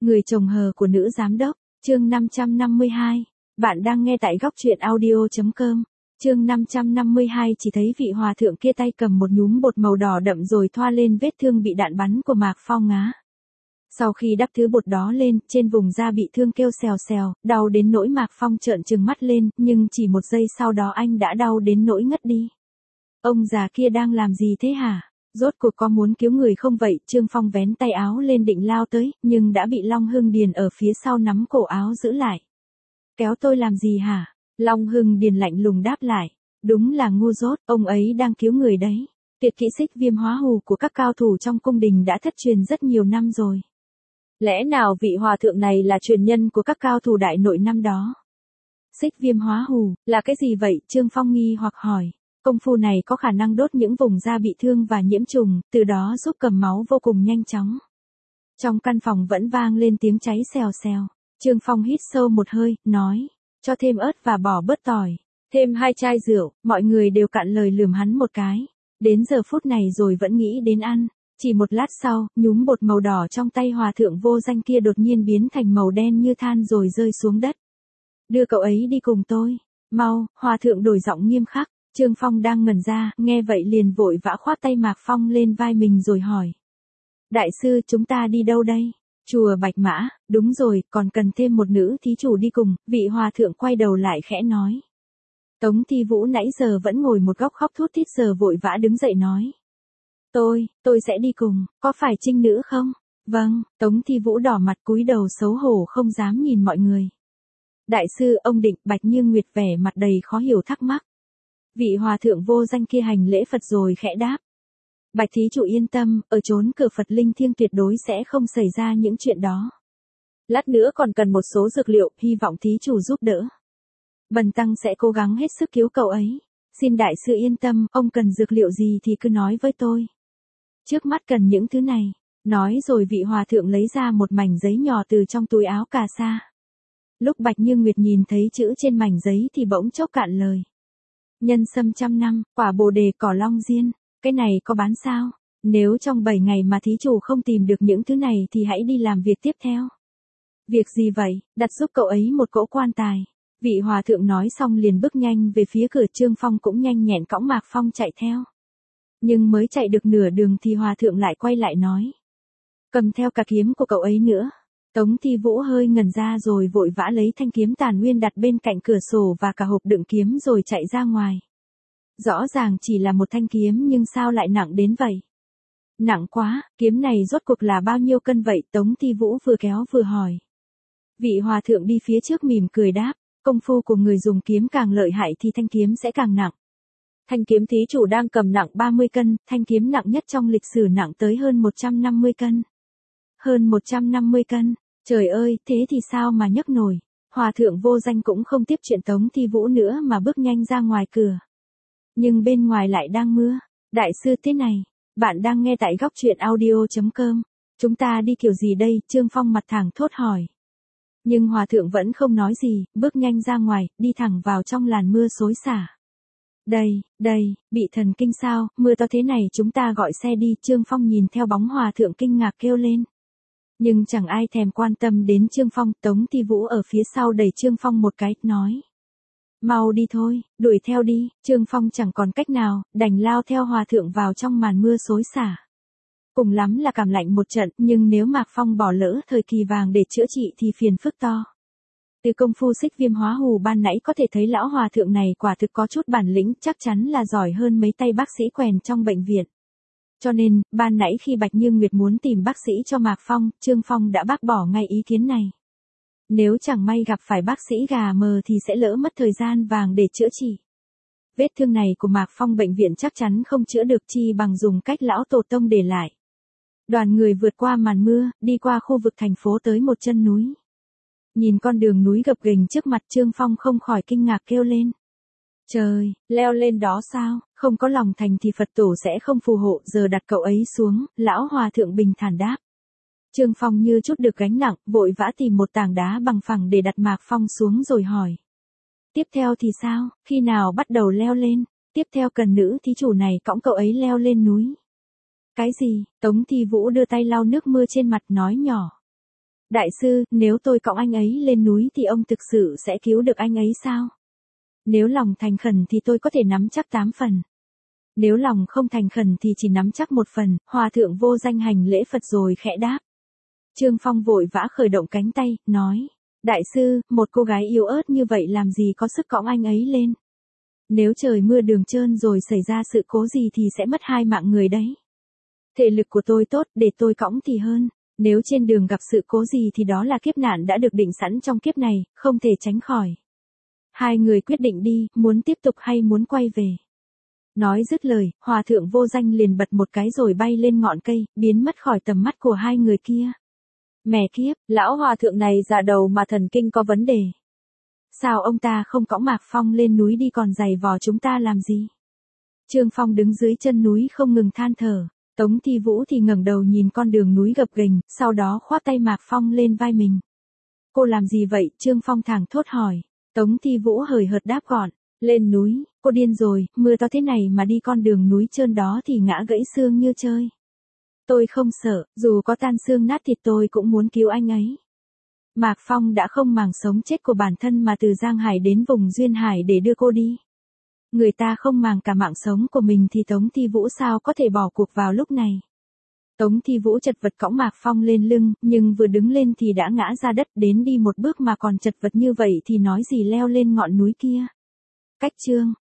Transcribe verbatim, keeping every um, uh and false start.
Người chồng hờ của nữ giám đốc, chương năm trăm năm mươi hai. Bạn đang nghe tại góc truyện audio chấm com. Chương năm trăm năm mươi hai. Chỉ thấy vị hòa thượng kia tay cầm một nhúm bột màu đỏ đậm rồi thoa lên vết thương bị đạn bắn của Mạc Phong ngá. Sau khi đắp thứ bột đó lên, trên vùng da bị thương kêu xèo xèo, đau đến nỗi Mạc Phong trợn trừng mắt lên, nhưng chỉ một giây sau đó anh đã đau đến nỗi ngất đi. Ông già kia đang làm gì thế hả? Rốt cuộc có muốn cứu người không vậy? Trương Phong vén tay áo lên định lao tới, nhưng đã bị Long Hưng Điền ở phía sau nắm cổ áo giữ lại. Kéo tôi làm gì hả? Long Hưng Điền lạnh lùng đáp lại. Đúng là ngu dốt, ông ấy đang cứu người đấy. Tuyệt kỹ xích viêm hóa hù của các cao thủ trong cung đình đã thất truyền rất nhiều năm rồi. Lẽ nào vị hòa thượng này là truyền nhân của các cao thủ đại nội năm đó? Xích viêm hóa hù, là cái gì vậy? Trương Phong nghi hoặc hỏi. Công phu này có khả năng đốt những vùng da bị thương và nhiễm trùng, từ đó giúp cầm máu vô cùng nhanh chóng. Trong căn phòng vẫn vang lên tiếng cháy xèo xèo. Trương Phong hít sâu một hơi, nói, cho thêm ớt và bỏ bớt tỏi, thêm hai chai rượu. Mọi người đều cạn lời lườm hắn một cái. Đến giờ phút này rồi vẫn nghĩ đến ăn. Chỉ một lát sau, nhúm bột màu đỏ trong tay hòa thượng vô danh kia đột nhiên biến thành màu đen như than rồi rơi xuống đất. Đưa cậu ấy đi cùng tôi. Mau, hòa thượng đổi giọng nghiêm khắc. Trương Phong đang ngẩn ra, nghe vậy liền vội vã khoát tay Mạc Phong lên vai mình rồi hỏi. Đại sư, chúng ta đi đâu đây? Chùa Bạch Mã, đúng rồi, còn cần thêm một nữ thí chủ đi cùng. Vị hòa thượng quay đầu lại khẽ nói. Tống Thi Vũ nãy giờ vẫn ngồi một góc khóc thút thít giờ vội vã đứng dậy nói. Tôi, tôi sẽ đi cùng, có phải trinh nữ không? Vâng, Tống Thi Vũ đỏ mặt cúi đầu xấu hổ không dám nhìn mọi người. Đại sư, ông định, Bạch Như Nguyệt vẻ mặt đầy khó hiểu thắc mắc. Vị hòa thượng vô danh kia hành lễ Phật rồi khẽ đáp. Bạch thí chủ yên tâm, ở chốn cửa Phật linh thiêng tuyệt đối sẽ không xảy ra những chuyện đó. Lát nữa còn cần một số dược liệu, hy vọng thí chủ giúp đỡ. Bần tăng sẽ cố gắng hết sức cứu cậu ấy. Xin đại sư yên tâm, ông cần dược liệu gì thì cứ nói với tôi. Trước mắt cần những thứ này. Nói rồi vị hòa thượng lấy ra một mảnh giấy nhỏ từ trong túi áo cà sa. Lúc Bạch Như Nguyệt nhìn thấy chữ trên mảnh giấy thì bỗng chốc cạn lời. Nhân sâm trăm năm, quả bồ đề cỏ long diên, cái này có bán sao? Nếu trong bảy ngày mà thí chủ không tìm được những thứ này thì hãy đi làm việc tiếp theo. Việc gì vậy? Đặt giúp cậu ấy một cỗ quan tài. Vị hòa thượng nói xong liền bước nhanh về phía cửa. Trương Phong cũng nhanh nhẹn cõng Mạc Phong chạy theo. Nhưng mới chạy được nửa đường thì hòa thượng lại quay lại nói. Cầm theo cả kiếm của cậu ấy nữa. Tống Thi Vũ hơi ngẩn ra rồi vội vã lấy thanh kiếm tàn nguyên đặt bên cạnh cửa sổ và cả hộp đựng kiếm rồi chạy ra ngoài. Rõ ràng chỉ là một thanh kiếm nhưng sao lại nặng đến vậy? Nặng quá, kiếm này rốt cuộc là bao nhiêu cân vậy? Tống Thi Vũ vừa kéo vừa hỏi. Vị hòa thượng đi phía trước mỉm cười đáp, công phu của người dùng kiếm càng lợi hại thì thanh kiếm sẽ càng nặng. Thanh kiếm thí chủ đang cầm nặng ba mươi cân, thanh kiếm nặng nhất trong lịch sử nặng tới hơn một trăm năm mươi cân. Hơn một trăm năm mươi cân. Trời ơi, thế thì sao mà nhấc nổi. Hòa thượng vô danh cũng không tiếp chuyện Tống Thi Vũ nữa mà bước nhanh ra ngoài cửa. Nhưng bên ngoài lại đang mưa. Đại sư thế này, bạn đang nghe tại góc truyện audio chấm com. Chúng ta đi kiểu gì đây? Trương Phong mặt thẳng thốt hỏi. Nhưng hòa thượng vẫn không nói gì, bước nhanh ra ngoài, đi thẳng vào trong làn mưa xối xả. Đây, đây, bị thần kinh sao? Mưa to thế này chúng ta gọi xe đi. Trương Phong nhìn theo bóng hòa thượng kinh ngạc kêu lên. Nhưng chẳng ai thèm quan tâm đến Trương Phong. Tống Thi Vũ ở phía sau đẩy Trương Phong một cái, nói. Mau đi thôi, đuổi theo đi. Trương Phong chẳng còn cách nào, đành lao theo hòa thượng vào trong màn mưa xối xả. Cùng lắm là cảm lạnh một trận, nhưng nếu Mạc Phong bỏ lỡ thời kỳ vàng để chữa trị thì phiền phức to. Từ công phu xích viêm hóa hù ban nãy có thể thấy lão hòa thượng này quả thực có chút bản lĩnh, chắc chắn là giỏi hơn mấy tay bác sĩ quèn trong bệnh viện. Cho nên, ban nãy khi Bạch Như Nguyệt muốn tìm bác sĩ cho Mạc Phong, Trương Phong đã bác bỏ ngay ý kiến này. Nếu chẳng may gặp phải bác sĩ gà mờ thì sẽ lỡ mất thời gian vàng để chữa trị. Vết thương này của Mạc Phong bệnh viện chắc chắn không chữa được, chi bằng dùng cách lão tổ tông để lại. Đoàn người vượt qua màn mưa, đi qua khu vực thành phố tới một chân núi. Nhìn con đường núi gập ghềnh trước mặt, Trương Phong không khỏi kinh ngạc kêu lên. Trời, leo lên đó sao? Không có lòng thành thì Phật tổ sẽ không phù hộ. Giờ đặt cậu ấy xuống, lão hòa thượng bình thản đáp. Trương Phong như chút được gánh nặng, vội vã tìm một tảng đá bằng phẳng để đặt Mạc Phong xuống rồi hỏi. Tiếp theo thì sao? Khi nào bắt đầu leo lên? Tiếp theo cần nữ thí chủ này cõng cậu ấy leo lên núi. Cái gì? Tống Thi Vũ đưa tay lau nước mưa trên mặt nói nhỏ. Đại sư, nếu tôi cõng anh ấy lên núi thì ông thực sự sẽ cứu được anh ấy sao? Nếu lòng thành khẩn thì tôi có thể nắm chắc tám phần. Nếu lòng không thành khẩn thì chỉ nắm chắc một phần, hòa thượng vô danh hành lễ Phật rồi khẽ đáp. Trương Phong vội vã khởi động cánh tay, nói. Đại sư, một cô gái yếu ớt như vậy làm gì có sức cõng anh ấy lên. Nếu trời mưa đường trơn rồi xảy ra sự cố gì thì sẽ mất hai mạng người đấy. Thể lực của tôi tốt, để tôi cõng thì hơn. Nếu trên đường gặp sự cố gì thì đó là kiếp nạn đã được định sẵn trong kiếp này, không thể tránh khỏi. Hai người quyết định đi, muốn tiếp tục hay muốn quay về. Nói dứt lời, hòa thượng vô danh liền bật một cái rồi bay lên ngọn cây, biến mất khỏi tầm mắt của hai người kia. Mẹ kiếp, lão hòa thượng này già đầu mà thần kinh có vấn đề. Sao ông ta không cõng Mạc Phong lên núi đi còn giày vò chúng ta làm gì? Trương Phong đứng dưới chân núi không ngừng than thở. Tống Thi Vũ thì ngẩng đầu nhìn con đường núi gập ghềnh, sau đó khoác tay Mạc Phong lên vai mình. Cô làm gì vậy? Trương Phong thẳng thốt hỏi. Tống Thi Vũ hời hợt đáp gọn. Lên núi, cô điên rồi, mưa to thế này mà đi con đường núi trơn đó thì ngã gãy xương như chơi. Tôi không sợ, dù có tan xương nát thịt tôi cũng muốn cứu anh ấy. Mạc Phong đã không màng sống chết của bản thân mà từ Giang Hải đến vùng Duyên Hải để đưa cô đi. Người ta không màng cả mạng sống của mình thì Tống Thi Vũ sao có thể bỏ cuộc vào lúc này. Tống Thi Vũ chật vật cõng Mạc Phong lên lưng, nhưng vừa đứng lên thì đã ngã ra đất, đến đi một bước mà còn chật vật như vậy thì nói gì leo lên ngọn núi kia. Cách chương